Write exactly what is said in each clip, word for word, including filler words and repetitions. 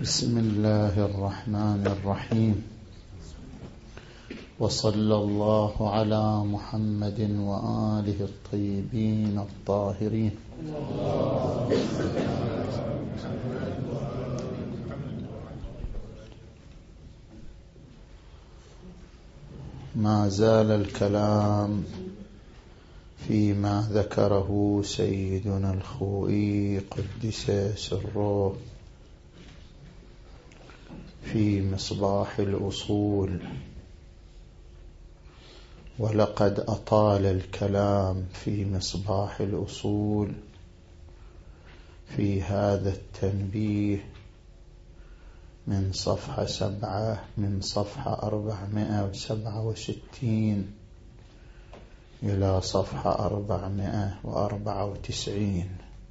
بسم الله الرحمن الرحيم، وصلى الله على محمد وآله الطيبين الطاهرين. ما زال الكلام فيما ذكره سيدنا الخوئي قدس سره في مصباح الأصول، ولقد أطال الكلام في مصباح الأصول في هذا التنبيه من صفحة سبعة من صفحة أربعمائة وسبعة وستين إلى صفحة أربعمائة وأربعة وتسعين،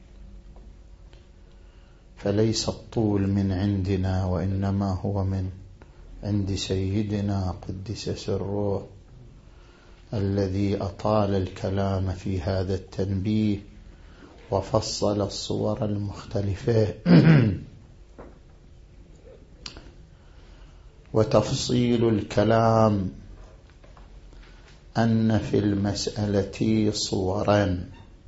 فليس الطول من عندنا وإنما هو من عند سيدنا قدس سره الذي أطال الكلام في هذا التنبيه وفصل الصور المختلفة. وتفصيل الكلام أن في المسألة صورا: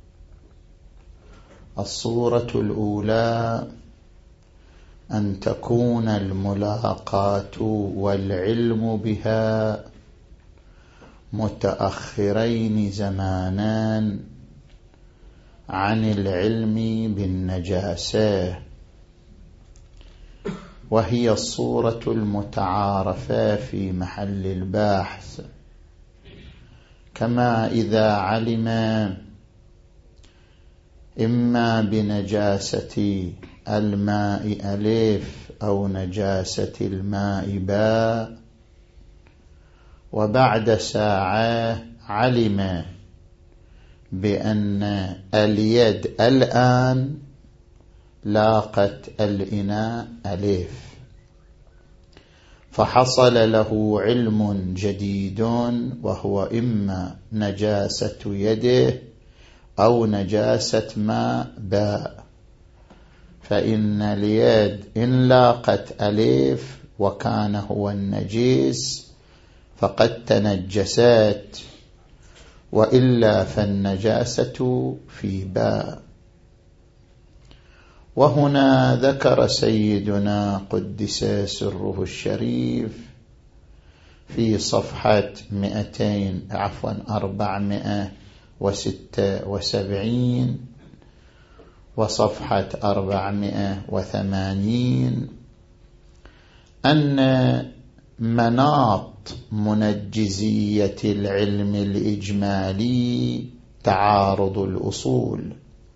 الصورة الأولى أن تكون الملاقات والعلم بها متأخرين زمانا عن العلم بالنجاسة، وهي الصورة المتعارفة في محل البحث، كما إذا علم إما بنجاسة الماء ألف أو نجاسة الماء باء، وبعد ساعة علم بأن اليد الآن لاقت الإناء ألف، فحصل له علم جديد وهو إما نجاسة يده أو نجاسة ماء باء. فإن اليد إن لاقت ألف وكان هو النجيس فقد تنجست، وإلا فالنجاسة في باء. وهنا ذكر سيدنا قدس سره الشريف في صفحة مئتين عفوا أربعمائة وستة وسبعين وصفحة أربعمائة وثمانين أن مناط منجزية العلم الإجمالي تعارض الأصول،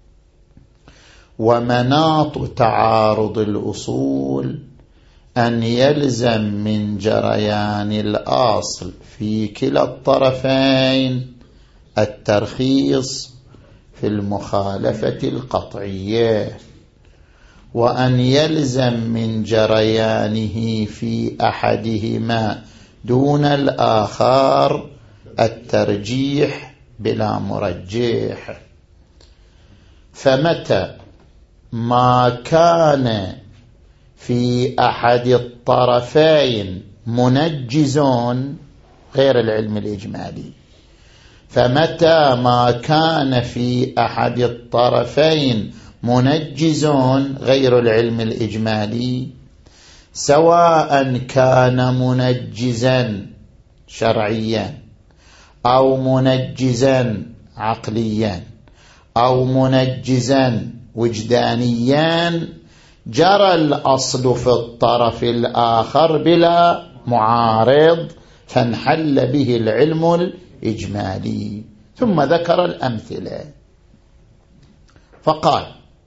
ومناط تعارض الأصول أن يلزم من جريان الأصل في كلا الطرفين الترخيص في المخالفة القطعية، وأن يلزم من جريانه في أحدهما دون الآخر الترجيح بلا مرجح. فمتى ما كان في أحد الطرفين منجز غير العلم الإجمالي فمتى ما كان في أحد الطرفين منجز غير العلم الإجمالي، سواء كان منجزا شرعيا أو منجزا عقليا أو منجزا وجدانيا، جرى الأصل في الطرف الآخر بلا معارض، فانحل به العلم الإجمالي. ثم ذكر الأمثلة فقال: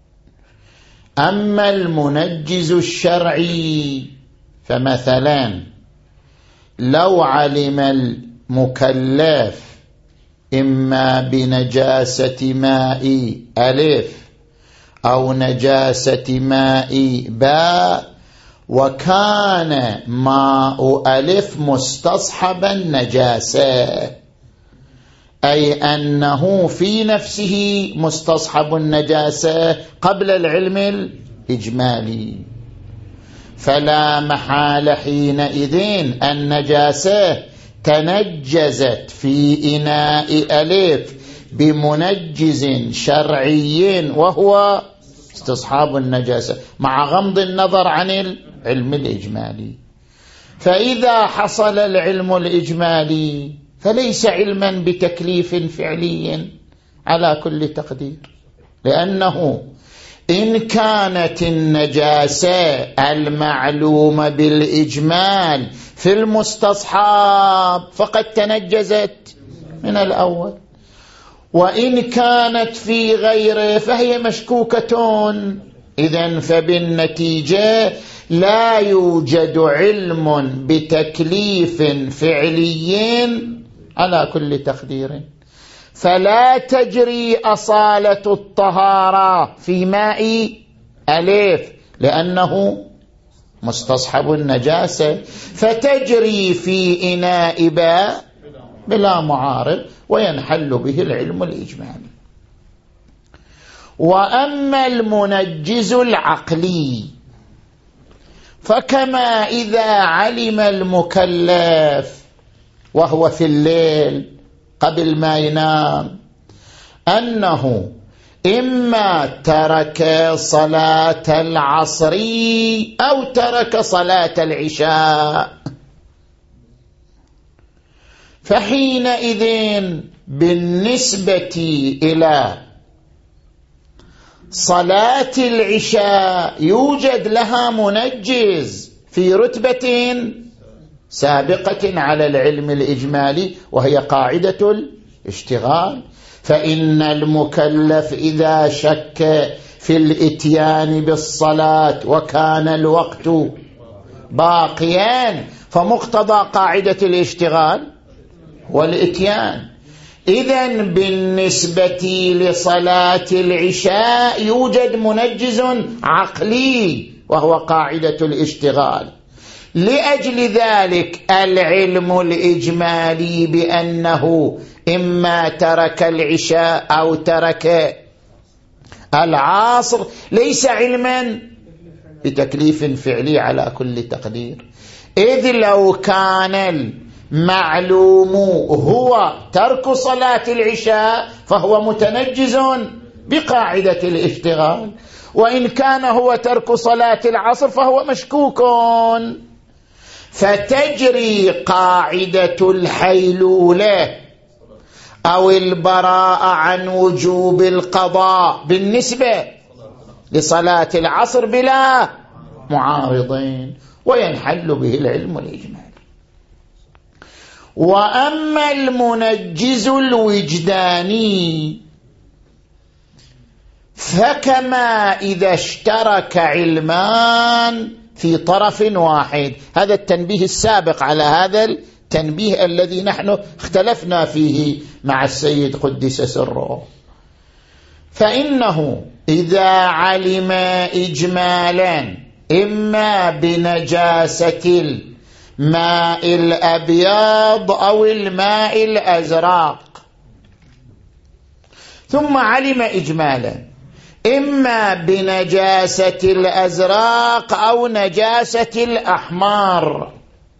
أما المنجز الشرعي فمثلا لو علم المكلف إما بنجاسة ماء ألف أو نجاسة ماء باء، وكان ماء ألف مستصحبا نجاسة، أي أنه في نفسه مستصحب النجاسة قبل العلم الإجمالي، فلا محال حينئذ النجاسة تنجزت في إناء ألف بمنجز شرعي وهو استصحاب النجاسة مع غمض النظر عن العلم الإجمالي. فإذا حصل العلم الإجمالي فليس علما بتكليف فعلي على كل تقدير، لأنه إن كانت النجاسة المعلومة بالإجمال في المستصحاب فقد تنجزت من الأول، وإن كانت في غيره فهي مشكوكة. إذن فبالنتيجة لا يوجد علم بتكليف فعلي على كل تقدير، فلا تجري أصالة الطهارة في ماء ألف لأنه مستصحب النجاسة، فتجري في إناء باء بلا معارض وينحل به العلم الإجمالي. وأما المنجز العقلي فكما إذا علم المكلف وهو في الليل قبل ما ينام أنه إما ترك صلاة العصر أو ترك صلاة العشاء، فحينئذ بالنسبة إلى صلاة العشاء يوجد لها منجز في رتبة سابقة على العلم الإجمالي وهي قاعدة الاشتغال. فإن المكلف إذا شك في الإتيان بالصلاة وكان الوقت باقيا فمقتضى قاعدة الاشتغال والإتيان. إذن بالنسبة لصلاة العشاء يوجد منجز عقلي وهو قاعدة الاشتغال. لأجل ذلك العلم الإجمالي بأنه إما ترك العشاء أو ترك العصر ليس علما بتكليف فعلي على كل تقدير، إذ لو كان المعلوم هو ترك صلاة العشاء فهو متنجز بقاعدة الاشتغال، وإن كان هو ترك صلاة العصر فهو مشكوك. فتجري قاعدة الحيلولة أو البراءة عن وجوب القضاء بالنسبة لصلاة العصر بلا معارضين وينحل به العلم الإجمالي. وأما المنجز الوجداني فكما إذا اشترك علمان في طرف واحد، هذا التنبيه السابق على هذا التنبيه الذي نحن اختلفنا فيه مع السيد قدس سره. فإنه إذا علم إجمالا إما بنجاسة الماء الأبيض أو الماء الأزرق، ثم علم إجمالا إما بنجاسة الأزرق أو نجاسة الأحمر،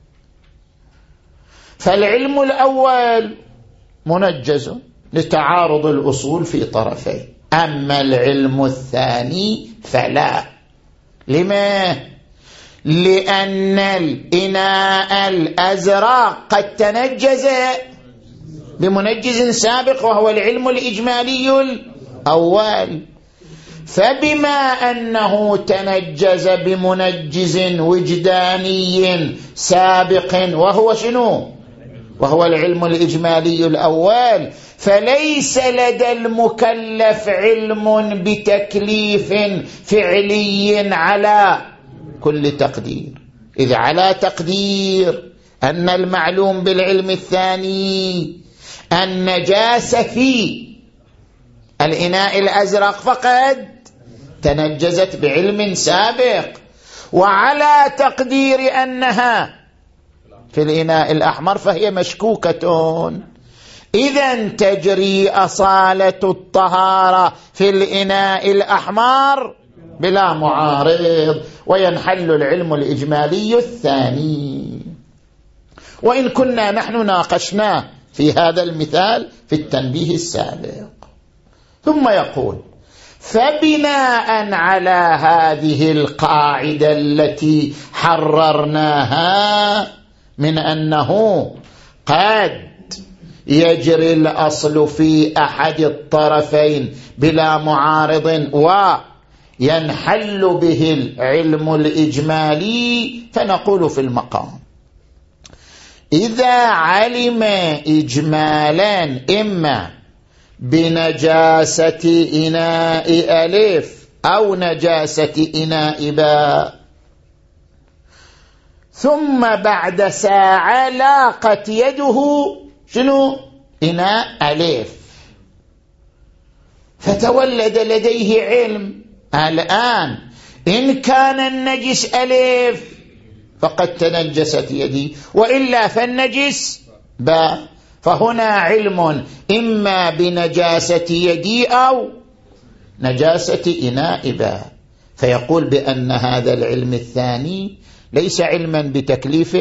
فالعلم الأول منجز لتعارض الأصول في طرفين، أما العلم الثاني فلا. لما؟ لأن الإناء الأزرق قد تنجز بمنجز سابق وهو العلم الإجمالي الأول، فبما أنه تنجز بمنجز وجداني سابق وهو شنو؟ وهو العلم الإجمالي الأول، فليس لدى المكلف علم بتكليف فعلي على كل تقدير، إذ على تقدير أن المعلوم بالعلم الثاني النجاسة في الإناء الأزرق فقد تنجزت بعلم سابق، وعلى تقدير أنها في الإناء الأحمر فهي مشكوكة. إذن تجري أصالة الطهارة في الإناء الأحمر بلا معارض، وينحل العلم الإجمالي الثاني. وإن كنا نحن ناقشناه في هذا المثال في التنبيه السابق. ثم يقول: فبناء على هذه القاعدة التي حررناها من أنه قد يجري الأصل في أحد الطرفين بلا معارض وينحل به العلم الإجمالي، فنقول في المقام: إذا علم إجمالا إما بنجاسة إناء ألف أو نجاسة إناء باء، ثم بعد ساعة لاقت يده شنو؟ إناء ألف، فتولد لديه علم الآن إن كان النجس ألف فقد تنجست يدي، وإلا فالنجس باء، فهنا علم إما بنجاسة يدي أو نجاسة إناء باء، فيقول بأن هذا العلم الثاني ليس علما بتكليف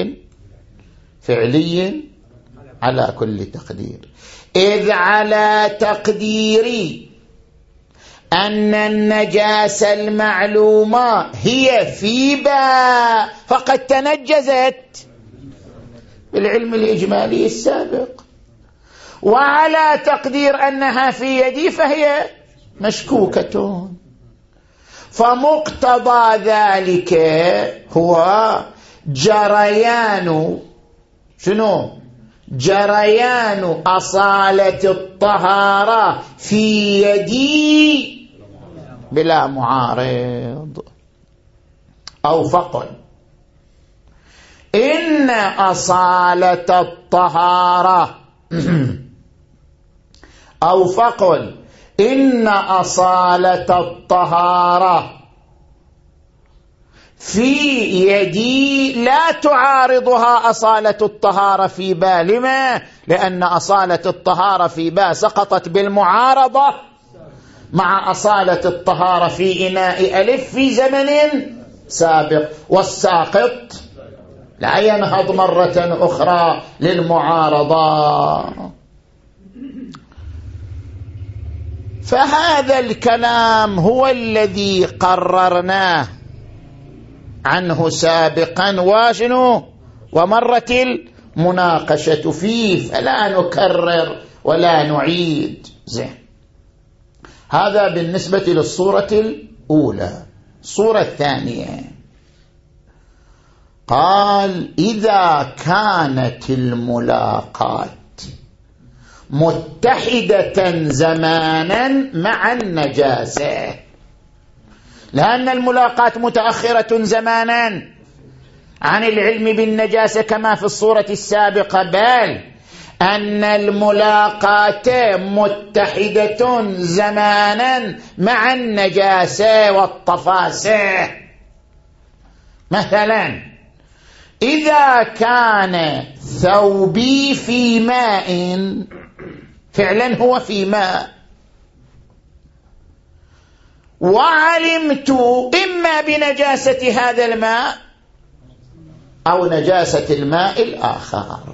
فعلي على كل تقدير، إذ على تقدير أن النجاسة المعلومة هي في باء فقد تنجزت بالعلم الإجمالي السابق، وعلى تقدير أنها في يدي فهي مشكوكة. فمقتضى ذلك هو جريان شنو؟ جريان أصالة الطهارة في يدي بلا معارض. أو فقل إن أصالة الطهارة أو فقل إن أصالة الطهارة في يدي لا تعارضها أصالة الطهارة في باء. لما؟ لأن أصالة الطهارة في باء سقطت بالمعارضة مع أصالة الطهارة في إناء ألف في زمن سابق، والساقط لا ينهض مرة أخرى للمعارضة. فهذا الكلام هو الذي قررناه عنه سابقا واشنو ومرت المناقشة فيه، فلا نكرر ولا نعيد. زين، هذا بالنسبة للصورة الأولى. الصورة الثانية قال: إذا كانت الملاقات متحدة زمانا مع النجاسة، لأن الملاقات متأخرة زمانا عن العلم بالنجاسة كما في الصورة السابقة، بل أن الملاقات متحدة زمانا مع النجاسة والطفاسة. مثلا إذا كان ثوبي في ماء، فعلا هو في ماء، وعلمت إما بنجاسة هذا الماء أو نجاسة الماء الآخر،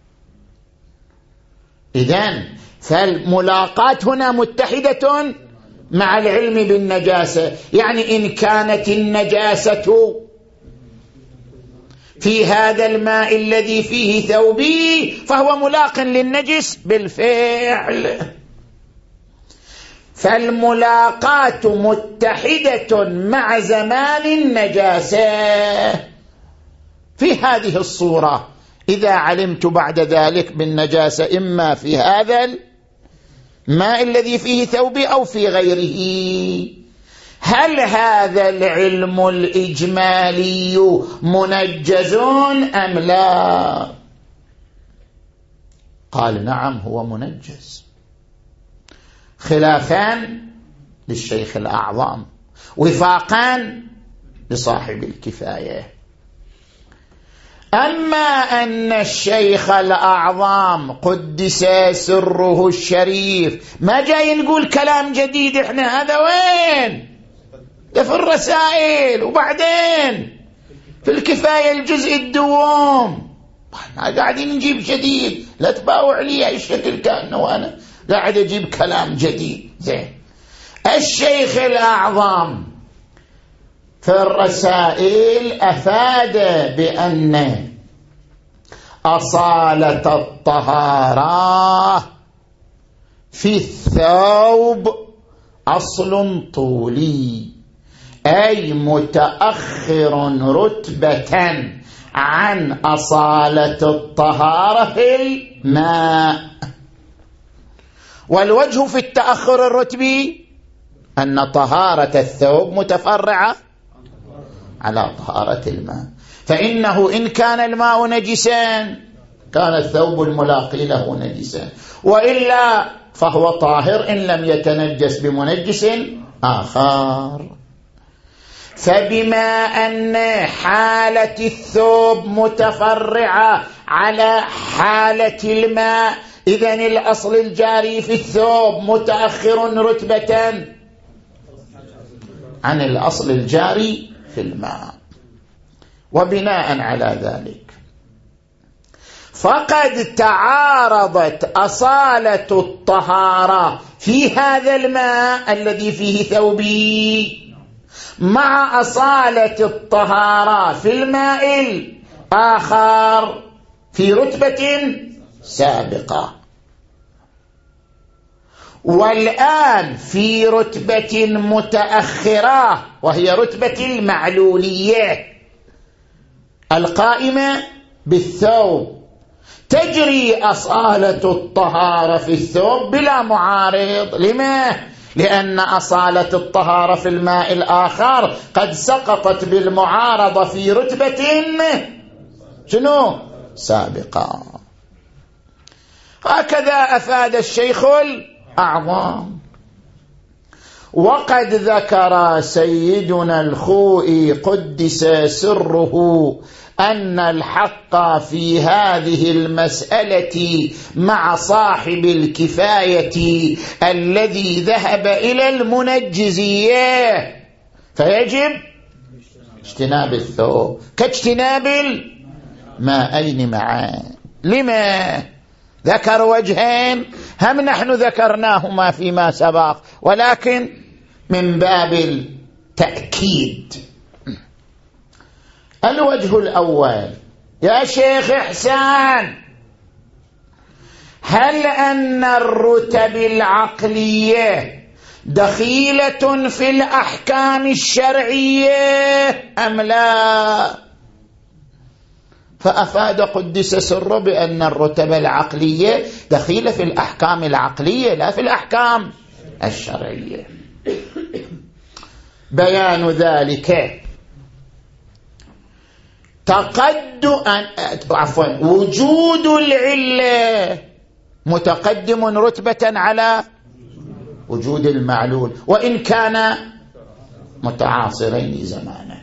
إذن فالملاقات هنا متحدة مع العلم بالنجاسة، يعني إن كانت النجاسة في هذا الماء الذي فيه ثوبي فهو ملاق للنجس بالفعل. فالملاقات متحدة مع زمان النجاسة في هذه الصورة. إذا علمت بعد ذلك بالنجاسة إما في هذا الماء الذي فيه ثوبي أو في غيره، هل هذا العلم الإجمالي منجز أم لا؟ قال: نعم، هو منجز، خلافان للشيخ الأعظم، وفاقان لصاحب الكفاية. أما أن الشيخ الأعظم قدس سره الشريف ما جاي نقول كلام جديد، إحنا هذا وين في الرسائل، وبعدين في الكفاية الجزء الدوم. ما قاعدين نجيب جديد، لا تباوع لي الشكل كأنه أنا قاعد أجيب كلام جديد. زين. الشيخ الأعظم في الرسائل أفاد بأن أصالة الطهارة في الثوب أصل طولي، أي متأخر رتبة عن أصالة الطهارة في الماء. والوجه في التأخر الرتبي أن طهارة الثوب متفرعة على طهارة الماء، فإنه إن كان الماء نجسا كان الثوب الملاقي له نجسا، وإلا فهو طاهر إن لم يتنجس بمنجس آخر. فبما أن حالة الثوب متفرعة على حالة الماء، إذن الأصل الجاري في الثوب متأخر رتبة عن الأصل الجاري في الماء. وبناء على ذلك فقد تعارضت أصالة الطهارة في هذا الماء الذي فيه ثوبي مع أصالة الطهارة في الماء الآخر في رتبة سابقة، والآن في رتبة متأخرة وهي رتبة المعلولية القائمة بالثوب. تجري أصالة الطهارة في الثوب بلا معارض. لما؟ لأن أصالة الطهارة في الماء الآخر قد سقطت بالمعارضة في رتبة شنو؟ سابقة. هكذا أفاد الشيخ الأعظم. وقد ذكر سيدنا الخوئي قدس سره أن الحق في هذه المسألة مع صاحب الكفاية الذي ذهب إلى المنجزية، فيجب اجتناب الثوب كاجتناب الماءين معا. لما؟ ذكر وجهين هم نحن ذكرناهما فيما سبق، ولكن من باب التأكيد. الوجه الأول: يا شيخ إحسان، هل أن الرتب العقلية دخيلة في الأحكام الشرعية أم لا؟ فأفاد قدس سره بأن الرتب العقلية دخيلة في الأحكام العقلية لا في الأحكام الشرعية. بيان ذلك تقدم عفوا وجود العلة متقدم رتبة على وجود المعلول، وإن كان متعاصرين زمانا.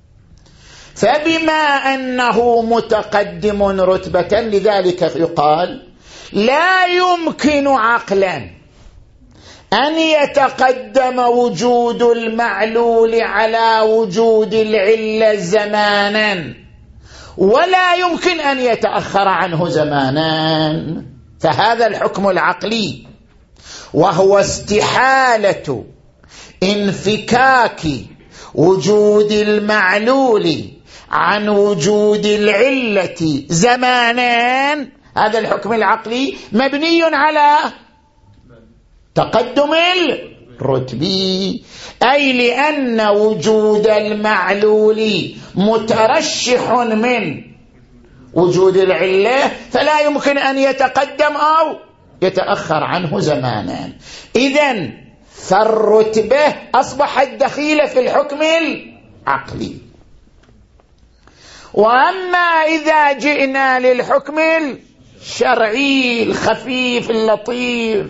فبما أنه متقدم رتبة لذلك يقال لا يمكن عقلا أن يتقدم وجود المعلول على وجود العلة زمانا، ولا يمكن أن يتأخر عنه زمانا. فهذا الحكم العقلي، وهو استحالة انفكاك وجود المعلول عن وجود العلة زمانا، هذا الحكم العقلي مبني على تقدم الرتبي، أي لأن وجود المعلول مترشح من وجود العلة، فلا يمكن أن يتقدم أو يتأخر عنه زمانا. إذن فالرتبة أصبحت دخيلة في الحكم العقلي. وأما إذا جئنا للحكم الشرعي الخفيف اللطيف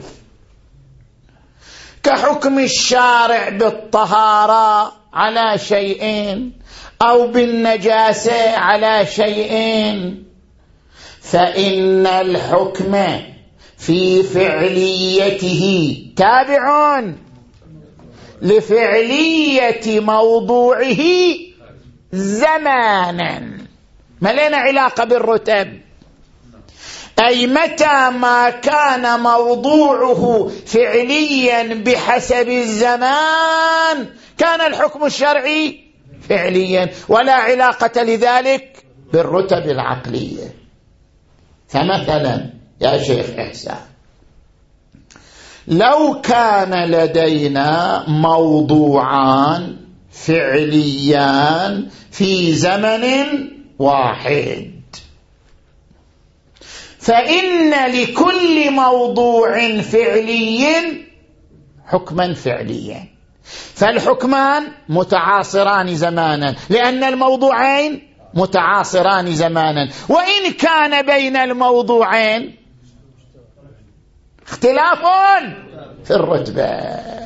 كحكم الشارع بالطهارة على شيئين أو بالنجاسة على شيئين، فإن الحكم في فعليته تابع لفعلية موضوعه زمانا، ما لنا علاقة بالرتب، أي متى ما كان موضوعه فعليا بحسب الزمان كان الحكم الشرعي فعليا، ولا علاقة لذلك بالرتب العقلية. فمثلا يا شيخ إحسان، لو كان لدينا موضوعان فعليان في زمن واحد، فإن لكل موضوع فعلي حكما فعليا، فالحكمان متعاصران زمانا لأن الموضوعين متعاصران زمانا، وإن كان بين الموضوعين اختلاف في الرتبة،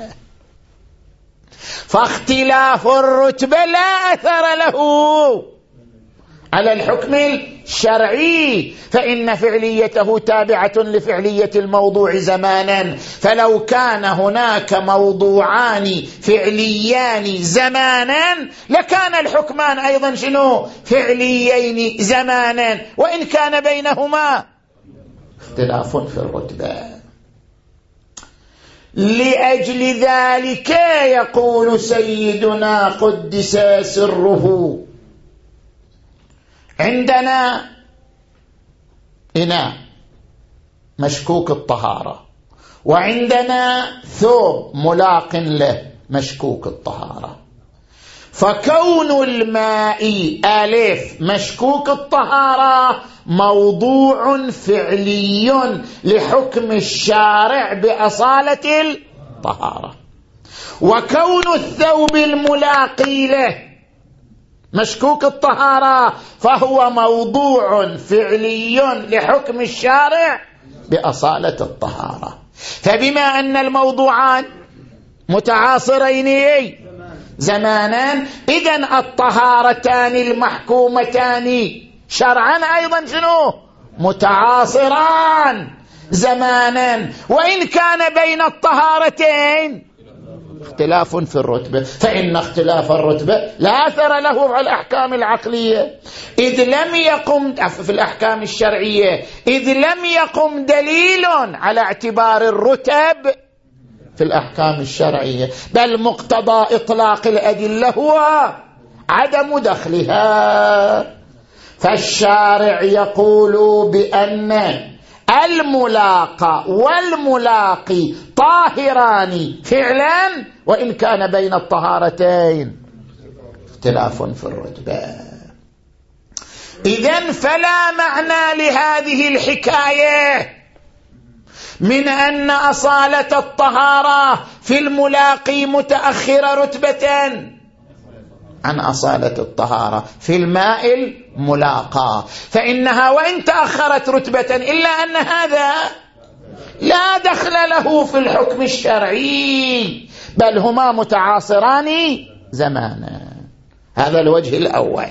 فاختلاف الرتبة لا أثر له على الحكم الشرعي، فإن فعليته تابعة لفعلية الموضوع زمانا. فلو كان هناك موضوعان فعليان زمانا لكان الحكمان أيضا شنو؟ فعليين زمانا، وإن كان بينهما اختلاف في الرتبة. لأجل ذلك يقول سيدنا قدس سره: عندنا إناء مشكوك الطهارة، وعندنا ثوب ملاق له مشكوك الطهارة، فكون الماء ألف مشكوك الطهارة موضوع فعلي لحكم الشارع بأصالة الطهارة، وكون الثوب الملاقي له مشكوك الطهارة فهو موضوع فعلي لحكم الشارع بأصالة الطهارة. فبما أن الموضوعان متعاصرين زمانا، إذن الطهارتان المحكومتان شرعا أيضا شنو؟ متعاصران زمانا، وإن كان بين الطهارتين اختلاف في الرتبة، فإن اختلاف الرتبة لا أثر له على الأحكام العقلية إذ لم يقم في الأحكام الشرعية إذ لم يقم دليل على اعتبار الرتب في الأحكام الشرعية، بل مقتضى إطلاق الأدلة هو عدم دخلها. فالشارع يقول بأن الملاقى والملاقي طاهران فعلا، وإن كان بين الطهارتين اختلاف في الرتبة. إذن فلا معنى لهذه الحكاية من أن أصالة الطهارة في الملاقي متأخرة رتبة عن أصالة الطهارة في الماء الملاقى، فإنها وإن تأخرت رتبة إلا أن هذا لا دخل له في الحكم الشرعي، بل هما متعاصران زمانا. هذا الوجه الأول.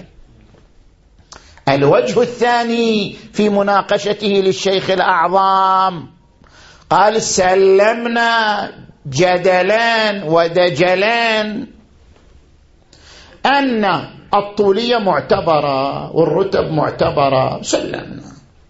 الوجه الثاني في مناقشته للشيخ الأعظم قال: سلمنا جدلا ودجلا أن الطولية معتبرة والرتب معتبرة، سلمنا،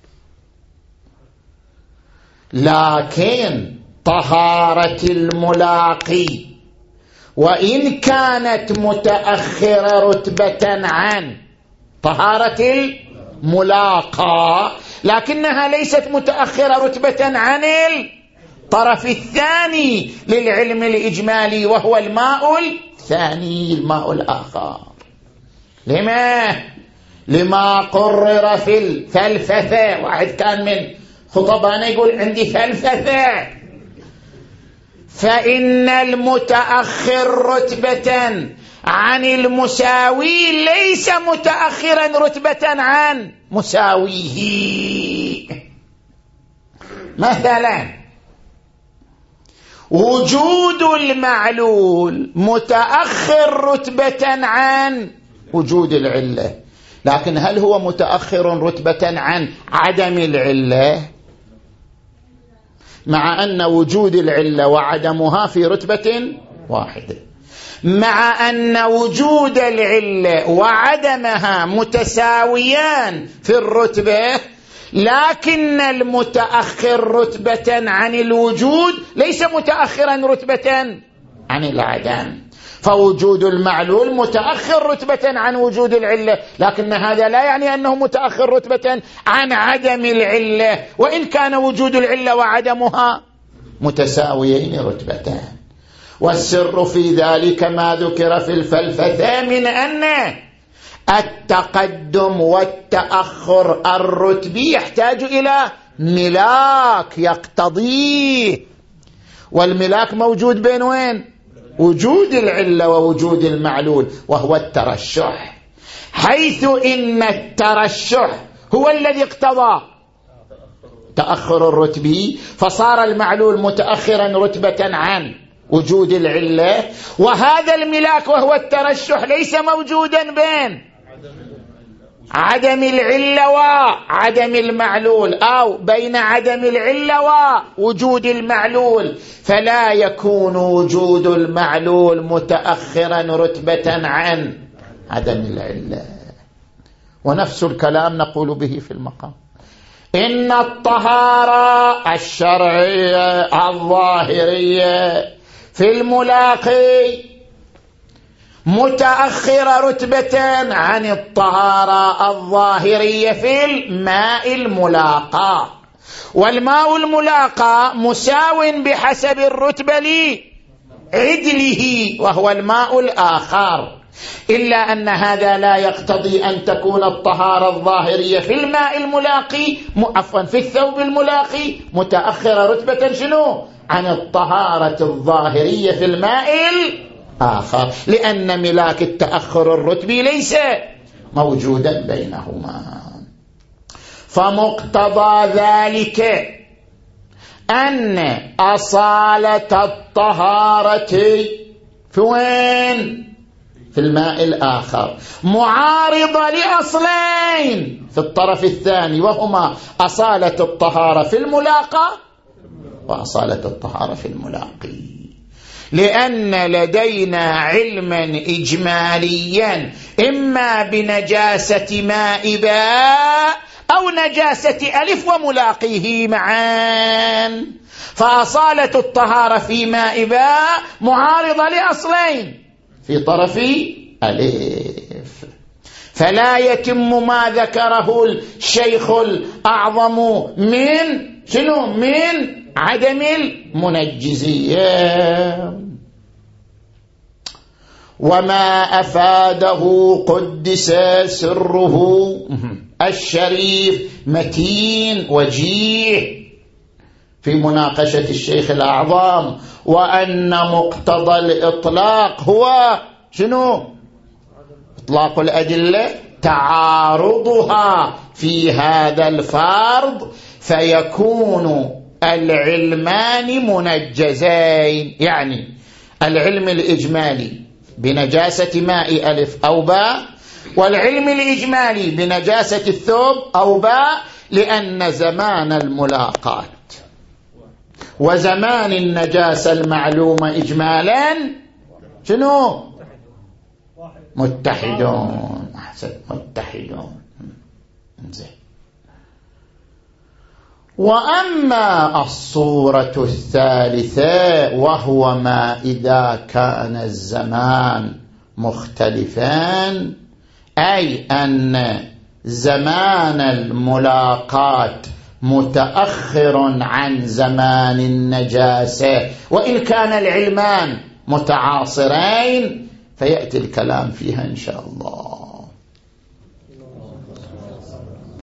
لكن طهارة الملاقي وإن كانت متأخرة رتبة عن طهارة الملاقى لكنها ليست متأخرة رتبة عن الطرف الثاني للعلم الإجمالي وهو الماء الثاني، الماء الآخر. لما؟ لما قرر في الفلسفة. واحد كان من خطبانا يقول عندي فلسفة، فإن المتأخر رتبة عن المساوي ليس متأخرا رتبة عن مساويه. مثلا وجود المعلول متأخر رتبة عن وجود العلة، لكن هل هو متأخر رتبة عن عدم العلة؟ مع أن وجود العلة وعدمها في رتبة واحدة، مع أن وجود العلة وعدمها متساويان في الرتبة، لكن المتأخر رتبة عن الوجود ليس متأخرا رتبة عن العدم، فوجود المعلول متأخر رتبة عن وجود العلة، لكن هذا لا يعني أنه متأخر رتبة عن عدم العلة، وإن كان وجود العلة وعدمها متساويين رتبتان. والسر في ذلك ما ذكر في الفلسفة من أن التقدم والتأخر الرتبي يحتاج إلى ملاك يقتضيه، والملاك موجود بين وين؟ وجود العلة ووجود المعلول، وهو الترشح، حيث إن الترشح هو الذي اقتضى تأخر الرتبي، فصار المعلول متأخرا رتبة عن وجود العلة، وهذا الملاك وهو الترشح ليس موجودا بين عدم العلة وعدم المعلول، أو بين عدم العلة ووجود المعلول، فلا يكون وجود المعلول متأخرا رتبة عن عدم العلة. ونفس الكلام نقول به في المقام. إن الطهارة الشرعية الظاهرية في الملاقي متأخرة رتبة عن الطهارة الظاهرية في الماء الملاقى، والماء الملاقى مساو بحسب الرتبة لعدله وهو الماء الآخر، إلا أن هذا لا يقتضي أن تكون الطهارة الظاهرية في الماء الملاقي عفوا في الثوب الملاقي متأخرة رتبة شنو عن الطهارة الظاهرية في الماء الآخر، لأن ملاك التأخر الرتبي ليس موجودا بينهما. فمقتضى ذلك أن أصالة الطهارة في وين؟ في الماء الآخر معارضة لأصلين في الطرف الثاني، وهما أصالة الطهارة في الملاقى وأصالة الطهارة في الملاقي، لأن لدينا علما إجماليا إما بنجاسة ماء باء أو نجاسة ألف وملاقيه معا، فأصالة الطهارة في ماء باء معارضة لأصلين في طرف ألف، فلا يتم ما ذكره الشيخ الأعظم من شنو؟ من عدم المنجزية. وما أفاده قدس سره الشريف متين وجيه في مناقشة الشيخ الأعظم، وأن مقتضى الإطلاق هو شنو؟ إطلاق الأدلة تعارضها في هذا الفرض، فيكون العلمان منجزين، يعني العلم الإجمالي بنجاسة ماء ألف أو باء، والعلم الإجمالي بنجاسة الثوب أو باء، لأن زمان الملاقات وزمان النجاسة المعلومة إجمالا شنو؟ متحدون. أحسن، متحدون. زين. وأما الصورة الثالثة وهو ما إذا كان الزمان مختلفان، أي أن زمان الملاقات متأخر عن زمان النجاسة وإن كان العلمان متعاصرين، فيأتي الكلام فيها إن شاء الله.